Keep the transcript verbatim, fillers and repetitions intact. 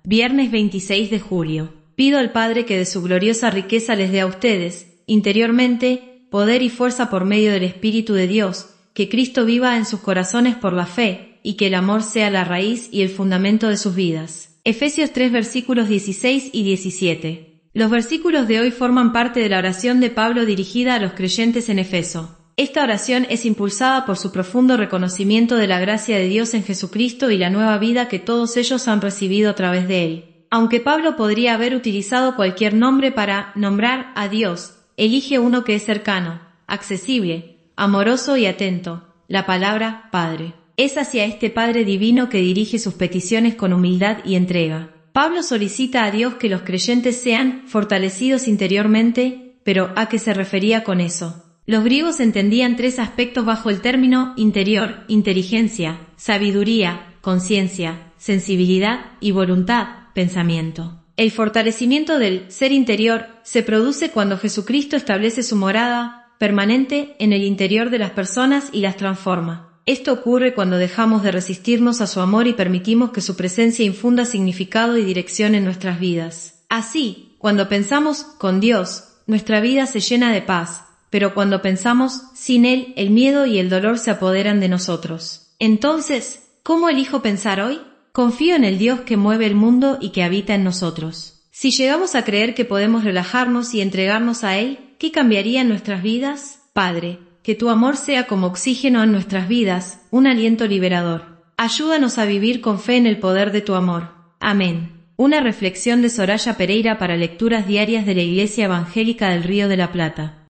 Viernes veintiséis de julio. Pido al Padre que de su gloriosa riqueza les dé a ustedes, interiormente, poder y fuerza por medio del Espíritu de Dios, que Cristo viva en sus corazones por la fe, y que el amor sea la raíz y el fundamento de sus vidas. Efesios tres versículos dieciséis y diecisiete. Los versículos de hoy forman parte de la oración de Pablo dirigida a los creyentes en Efeso. Esta oración es impulsada por su profundo reconocimiento de la gracia de Dios en Jesucristo y la nueva vida que todos ellos han recibido a través de Él. Aunque Pablo podría haber utilizado cualquier nombre para nombrar a Dios, elige uno que es cercano, accesible, amoroso y atento, la palabra Padre. Es hacia este Padre divino que dirige sus peticiones con humildad y entrega. Pablo solicita a Dios que los creyentes sean fortalecidos interiormente, pero ¿a qué se refería con eso? Los griegos entendían tres aspectos bajo el término interior: inteligencia, sabiduría, conciencia, sensibilidad y voluntad, pensamiento. El fortalecimiento del ser interior se produce cuando Jesucristo establece su morada permanente en el interior de las personas y las transforma. Esto ocurre cuando dejamos de resistirnos a su amor y permitimos que su presencia infunda significado y dirección en nuestras vidas. Así, cuando pensamos con Dios, nuestra vida se llena de paz. Pero cuando pensamos sin Él, el miedo y el dolor se apoderan de nosotros. Entonces, ¿cómo elijo pensar hoy? Confío en el Dios que mueve el mundo y que habita en nosotros. Si llegamos a creer que podemos relajarnos y entregarnos a Él, ¿qué cambiaría en nuestras vidas? Padre, que tu amor sea como oxígeno en nuestras vidas, un aliento liberador. Ayúdanos a vivir con fe en el poder de tu amor. Amén. Una reflexión de Soraya Pereira para lecturas diarias de la Iglesia Evangélica del Río de la Plata.